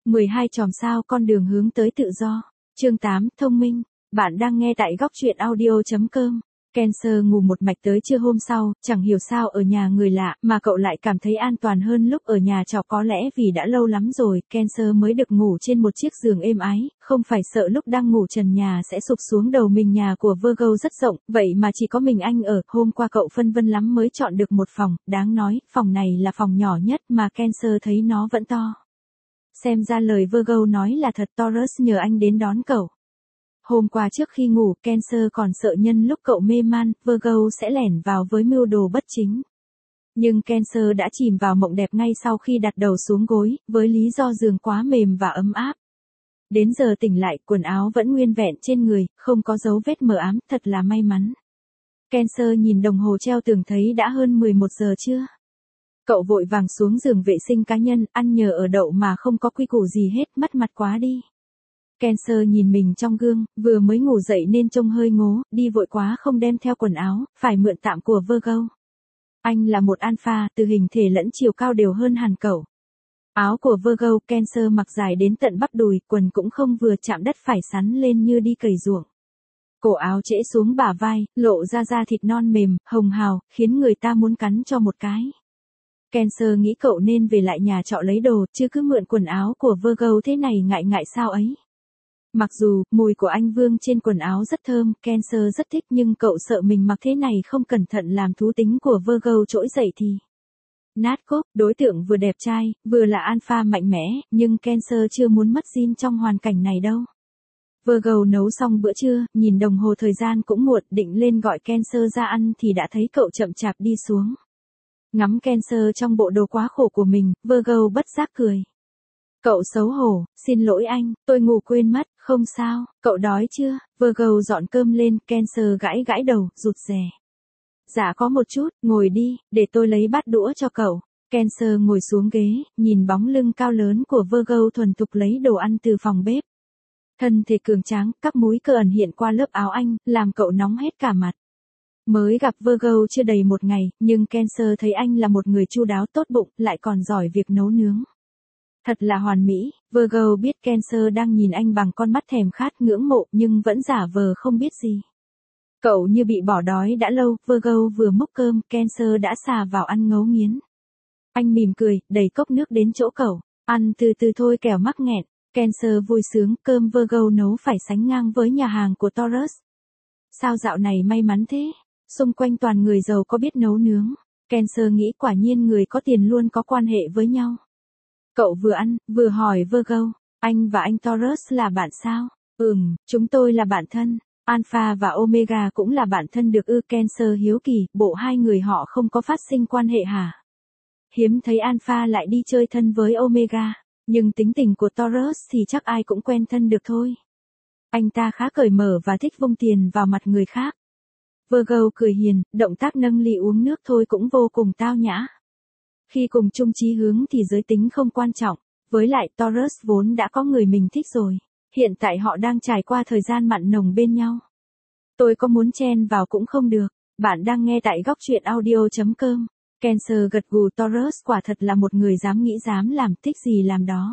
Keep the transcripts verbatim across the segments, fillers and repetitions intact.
mười hai chòm sao con đường hướng tới tự do. Chương tám, thông minh. Bạn đang nghe tại góc truyện audio chấm com. Cancer ngủ một mạch tới trưa hôm sau, chẳng hiểu sao ở nhà người lạ mà cậu lại cảm thấy an toàn hơn lúc ở nhà trọ, có lẽ vì đã lâu lắm rồi Cancer mới được ngủ trên một chiếc giường êm ái, không phải sợ lúc đang ngủ trần nhà sẽ sụp xuống đầu mình. Nhà của Virgo rất rộng, vậy mà chỉ có mình anh ở. Hôm qua cậu phân vân lắm mới chọn được một phòng, đáng nói, phòng này là phòng nhỏ nhất mà Cancer thấy nó vẫn to. Xem ra lời Virgo nói là thật, Taurus nhờ anh đến đón cậu. Hôm qua trước khi ngủ, Cancer còn sợ nhân lúc cậu mê man, Virgo sẽ lẻn vào với mưu đồ bất chính. Nhưng Cancer đã chìm vào mộng đẹp ngay sau khi đặt đầu xuống gối, với lý do giường quá mềm và ấm áp. Đến giờ tỉnh lại, quần áo vẫn nguyên vẹn trên người, không có dấu vết mờ ám, thật là may mắn. Cancer nhìn đồng hồ treo tường thấy đã hơn mười một giờ trưa. Cậu vội vàng xuống giường vệ sinh cá nhân, ăn nhờ ở đậu mà không có quy củ gì hết, mất mặt quá đi. Cancer nhìn mình trong gương, vừa mới ngủ dậy nên trông hơi ngố, đi vội quá không đem theo quần áo, phải mượn tạm của Virgo. Anh là một alpha, từ hình thể lẫn chiều cao đều hơn hẳn cậu. Áo của Virgo, Cancer mặc dài đến tận bắp đùi, quần cũng không vừa chạm đất phải sắn lên như đi cày ruộng. Cổ áo trễ xuống bả vai, lộ ra da thịt non mềm, hồng hào, khiến người ta muốn cắn cho một cái. Cancer nghĩ cậu nên về lại nhà trọ lấy đồ, chứ cứ mượn quần áo của Virgo thế này ngại ngại sao ấy. Mặc dù, mùi của anh Vương trên quần áo rất thơm, Cancer rất thích, nhưng cậu sợ mình mặc thế này không cẩn thận làm thú tính của Virgo trỗi dậy thì nát cốp. Đối tượng vừa đẹp trai, vừa là alpha mạnh mẽ, nhưng Cancer chưa muốn mất Jin trong hoàn cảnh này đâu. Virgo nấu xong bữa trưa, nhìn đồng hồ thời gian cũng muộn, định lên gọi Cancer ra ăn thì đã thấy cậu chậm chạp đi xuống. Ngắm Cancer trong bộ đồ quá khổ của mình, Virgo bất giác cười. Cậu xấu hổ, xin lỗi anh, tôi ngủ quên mất, không sao, cậu đói chưa? Virgo dọn cơm lên, Cancer gãi gãi đầu, rụt rè. Dạ có một chút, ngồi đi, để tôi lấy bát đũa cho cậu. Cancer ngồi xuống ghế, nhìn bóng lưng cao lớn của Virgo thuần thục lấy đồ ăn từ phòng bếp. Thân thể cường tráng, các múi cơ ẩn hiện qua lớp áo anh, làm cậu nóng hết cả mặt. Mới gặp Virgo chưa đầy một ngày, nhưng Cancer thấy anh là một người chu đáo tốt bụng, lại còn giỏi việc nấu nướng. Thật là hoàn mỹ. Virgo biết Cancer đang nhìn anh bằng con mắt thèm khát ngưỡng mộ, nhưng vẫn giả vờ không biết gì. Cậu như bị bỏ đói đã lâu, Virgo vừa múc cơm, Cancer đã xà vào ăn ngấu nghiến. Anh mỉm cười, đẩy cốc nước đến chỗ cậu. Ăn từ từ thôi kẻo mắc nghẹn. Cancer vui sướng, cơm Virgo nấu phải sánh ngang với nhà hàng của Taurus. Sao dạo này may mắn thế? Xung quanh toàn người giàu có biết nấu nướng. Cancer nghĩ quả nhiên người có tiền luôn có quan hệ với nhau. Cậu vừa ăn, vừa hỏi Virgo, anh và anh Taurus là bạn sao? Ừm, chúng tôi là bạn thân. Alpha và Omega cũng là bạn thân được ư? Cancer hiếu kỳ, bộ hai người họ không có phát sinh quan hệ hả? Hiếm thấy Alpha lại đi chơi thân với Omega, nhưng tính tình của Taurus thì chắc ai cũng quen thân được thôi. Anh ta khá cởi mở và thích vung tiền vào mặt người khác. Virgo cười hiền, động tác nâng ly uống nước thôi cũng vô cùng tao nhã. Khi cùng chung chí hướng thì giới tính không quan trọng, với lại Taurus vốn đã có người mình thích rồi, hiện tại họ đang trải qua thời gian mặn nồng bên nhau. Tôi có muốn chen vào cũng không được. Bạn đang nghe tại góc truyện audio chấm com. Cancer gật gù, Taurus quả thật là một người dám nghĩ dám làm, thích gì làm đó.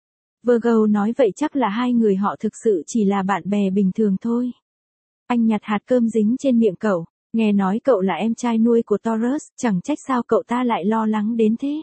Virgo nói vậy chắc là hai người họ thực sự chỉ là bạn bè bình thường thôi. Anh nhặt hạt cơm dính trên miệng cậu. Nghe nói cậu là em trai nuôi của Taurus, chẳng trách sao cậu ta lại lo lắng đến thế.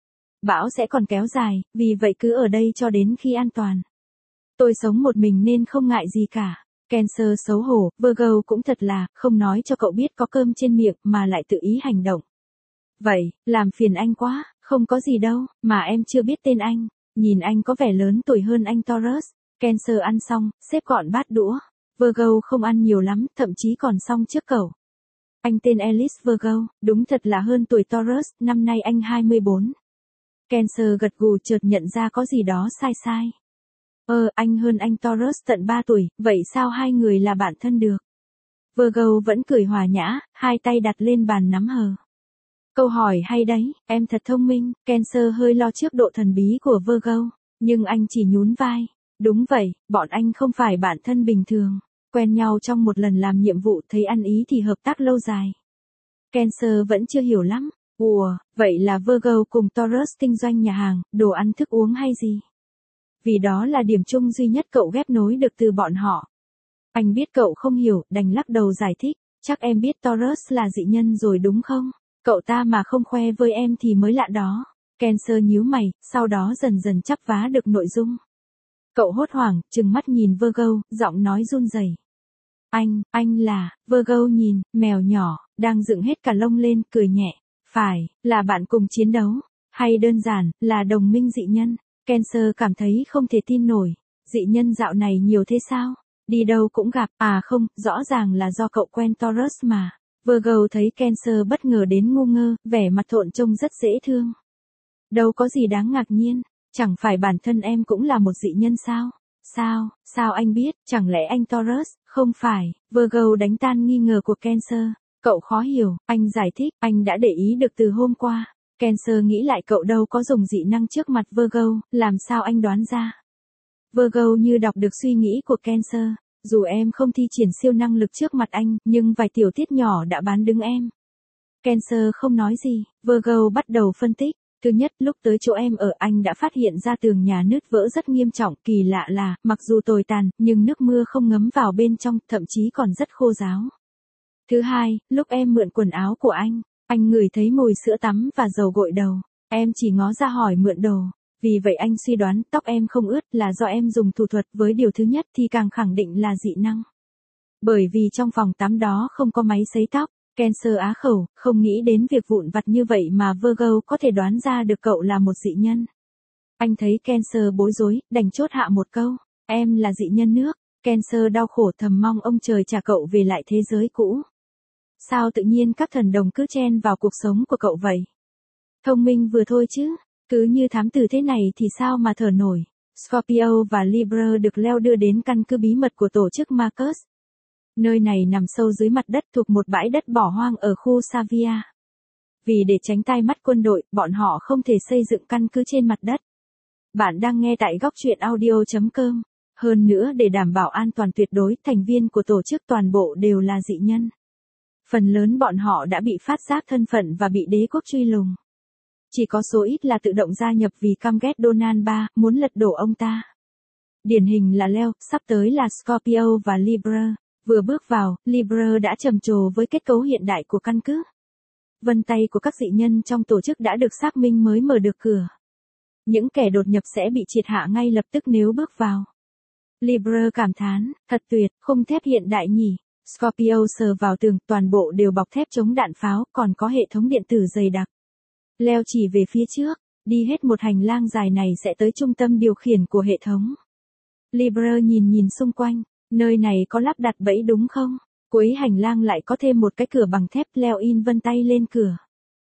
Bão sẽ còn kéo dài, vì vậy cứ ở đây cho đến khi an toàn. Tôi sống một mình nên không ngại gì cả. Cancer xấu hổ, Virgo cũng thật là, không nói cho cậu biết có cơm trên miệng mà lại tự ý hành động. Vậy, làm phiền anh quá, không có gì đâu, mà em chưa biết tên anh. Nhìn anh có vẻ lớn tuổi hơn anh Taurus. Cancer ăn xong, xếp gọn bát đũa. Virgo không ăn nhiều lắm, thậm chí còn xong trước cậu. Anh tên Alice Virgo, đúng thật là hơn tuổi Taurus, năm nay anh hai mươi bốn. Cancer gật gù, chợt nhận ra có gì đó sai sai. Ơ, anh hơn anh Taurus tận ba tuổi, vậy sao hai người là bạn thân được? Virgo vẫn cười hòa nhã, hai tay đặt lên bàn nắm hờ. Câu hỏi hay đấy, em thật thông minh. Cancer hơi lo trước độ thần bí của Virgo, nhưng anh chỉ nhún vai. Đúng vậy, bọn anh không phải bạn thân bình thường. Quen nhau trong một lần làm nhiệm vụ, thấy ăn ý thì hợp tác lâu dài. Cancer vẫn chưa hiểu lắm. Ủa, vậy là Virgo cùng Taurus kinh doanh nhà hàng, đồ ăn thức uống hay gì? Vì đó là điểm chung duy nhất cậu ghép nối được từ bọn họ. Anh biết cậu không hiểu, đành lắc đầu giải thích. Chắc em biết Taurus là dị nhân rồi đúng không? Cậu ta mà không khoe với em thì mới lạ đó. Cancer nhíu mày, sau đó dần dần chắp vá được nội dung. Cậu hốt hoảng, trừng mắt nhìn Virgo, giọng nói run rẩy. Anh, anh là, Virgo nhìn, mèo nhỏ, đang dựng hết cả lông lên, cười nhẹ. Phải, là bạn cùng chiến đấu. Hay đơn giản, là đồng minh dị nhân. Cancer cảm thấy không thể tin nổi. Dị nhân dạo này nhiều thế sao? Đi đâu cũng gặp, à không, rõ ràng là do cậu quen Taurus mà. Virgo thấy Cancer bất ngờ đến ngu ngơ, vẻ mặt thộn trông rất dễ thương. Đâu có gì đáng ngạc nhiên, chẳng phải bản thân em cũng là một dị nhân sao? Sao, sao anh biết, chẳng lẽ anh Taurus? Không phải, Virgo đánh tan nghi ngờ của Cancer. Cậu khó hiểu, anh giải thích, anh đã để ý được từ hôm qua. Cancer nghĩ lại cậu đâu có dùng dị năng trước mặt Virgo, làm sao anh đoán ra? Virgo như đọc được suy nghĩ của Cancer. Dù em không thi triển siêu năng lực trước mặt anh, nhưng vài tiểu tiết nhỏ đã bán đứng em. Cancer không nói gì, Virgo bắt đầu phân tích. Thứ nhất, lúc tới chỗ em ở anh đã phát hiện ra tường nhà nứt vỡ rất nghiêm trọng, kỳ lạ là, mặc dù tồi tàn, nhưng nước mưa không ngấm vào bên trong, thậm chí còn rất khô ráo. Thứ hai, lúc em mượn quần áo của anh, anh ngửi thấy mùi sữa tắm và dầu gội đầu. Em chỉ ngó ra hỏi mượn đồ. Vì vậy anh suy đoán tóc em không ướt là do em dùng thủ thuật, với điều thứ nhất thì càng khẳng định là dị năng. Bởi vì trong phòng tắm đó không có máy sấy tóc. Cancer á khẩu, không nghĩ đến việc vụn vặt như vậy mà Virgo có thể đoán ra được cậu là một dị nhân. Anh thấy Cancer bối rối, đành chốt hạ một câu. Em là dị nhân nước. Cancer đau khổ thầm mong ông trời trả cậu về lại thế giới cũ. Sao tự nhiên các thần đồng cứ chen vào cuộc sống của cậu vậy? Thông minh vừa thôi chứ. Cứ như thám tử thế này thì sao mà thở nổi. Scorpio và Libra được Leo đưa đến căn cứ bí mật của tổ chức Marcus. Nơi này nằm sâu dưới mặt đất thuộc một bãi đất bỏ hoang ở khu Savia. Vì để tránh tai mắt quân đội, bọn họ không thể xây dựng căn cứ trên mặt đất. Bạn đang nghe tại góc truyện audio chấm com. Hơn nữa để đảm bảo an toàn tuyệt đối, thành viên của tổ chức toàn bộ đều là dị nhân. Phần lớn bọn họ đã bị phát giác thân phận và bị đế quốc truy lùng. Chỉ có số ít là tự động gia nhập vì căm ghét Donald ba, muốn lật đổ ông ta. Điển hình là Leo, sắp tới là Scorpio và Libra. Vừa bước vào, Libra đã trầm trồ với kết cấu hiện đại của căn cứ. Vân tay của các dị nhân trong tổ chức đã được xác minh mới mở được cửa. Những kẻ đột nhập sẽ bị triệt hạ ngay lập tức nếu bước vào. Libra cảm thán, thật tuyệt, khung thép hiện đại nhỉ. Scorpio sờ vào tường, toàn bộ đều bọc thép chống đạn pháo, còn có hệ thống điện tử dày đặc. Leo chỉ về phía trước, đi hết một hành lang dài này sẽ tới trung tâm điều khiển của hệ thống. Libra nhìn nhìn xung quanh, nơi này có lắp đặt bẫy đúng không? Cuối hành lang lại có thêm một cái cửa bằng thép. Leo in vân tay lên cửa.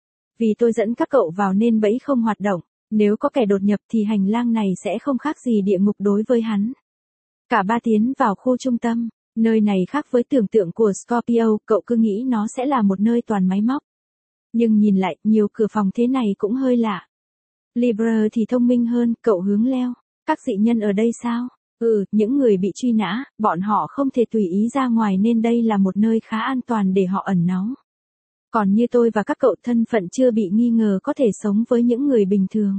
Vì tôi dẫn các cậu vào nên bẫy không hoạt động, nếu có kẻ đột nhập thì hành lang này sẽ không khác gì địa ngục đối với hắn. Cả ba tiến vào khu trung tâm, nơi này khác với tưởng tượng của Scorpio, cậu cứ nghĩ nó sẽ là một nơi toàn máy móc. Nhưng nhìn lại, nhiều cửa phòng thế này cũng hơi lạ. Libra thì thông minh hơn, cậu hướng Leo. Các dị nhân ở đây sao? Ừ, những người bị truy nã, bọn họ không thể tùy ý ra ngoài nên đây là một nơi khá an toàn để họ ẩn náu. Còn như tôi và các cậu thân phận chưa bị nghi ngờ có thể sống với những người bình thường.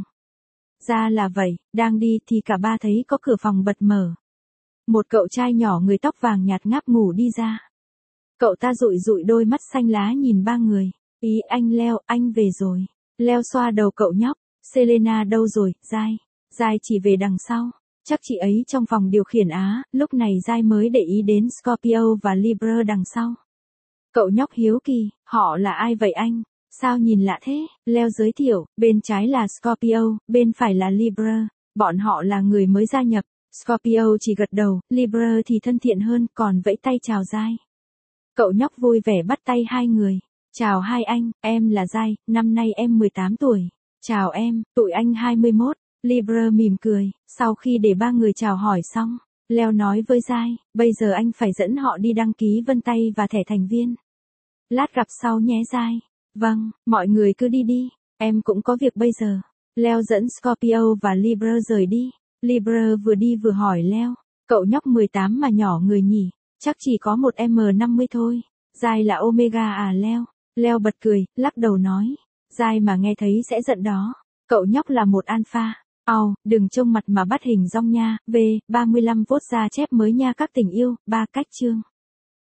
Ra là vậy, đang đi thì cả ba thấy có cửa phòng bật mở. Một cậu trai nhỏ người tóc vàng nhạt ngáp ngủ đi ra. Cậu ta dụi dụi đôi mắt xanh lá nhìn ba người. Ý anh Leo, anh về rồi. Leo xoa đầu cậu nhóc. Selena đâu rồi, Giai? Giai chỉ về đằng sau. Chắc chị ấy trong phòng điều khiển á. Lúc này Giai mới để ý đến Scorpio và Libra đằng sau. Cậu nhóc hiếu kỳ, họ là ai vậy anh? Sao nhìn lạ thế? Leo giới thiệu, bên trái là Scorpio, bên phải là Libra. Bọn họ là người mới gia nhập. Scorpio chỉ gật đầu, Libra thì thân thiện hơn, còn vẫy tay chào Giai. Cậu nhóc vui vẻ bắt tay hai người. Chào hai anh, em là Giai, năm nay em mười tám tuổi. Chào em, tụi anh hai mươi mốt. Libra mỉm cười, sau khi để ba người chào hỏi xong, Leo nói với Giai, bây giờ anh phải dẫn họ đi đăng ký vân tay và thẻ thành viên. Lát gặp sau nhé Giai. Vâng, mọi người cứ đi đi, em cũng có việc bây giờ. Leo dẫn Scorpio và Libra rời đi. Libra vừa đi vừa hỏi Leo, cậu nhóc mười tám mà nhỏ người nhỉ, chắc chỉ có một em năm mươi thôi. Giai là Omega à Leo? Leo bật cười, lắc đầu nói, Giai mà nghe thấy sẽ giận đó. Cậu nhóc là một alpha. Ao, đừng trông mặt mà bắt hình dong nha. V, ba mươi lăm phốt ra chép mới nha các tình yêu. Ba cách chương.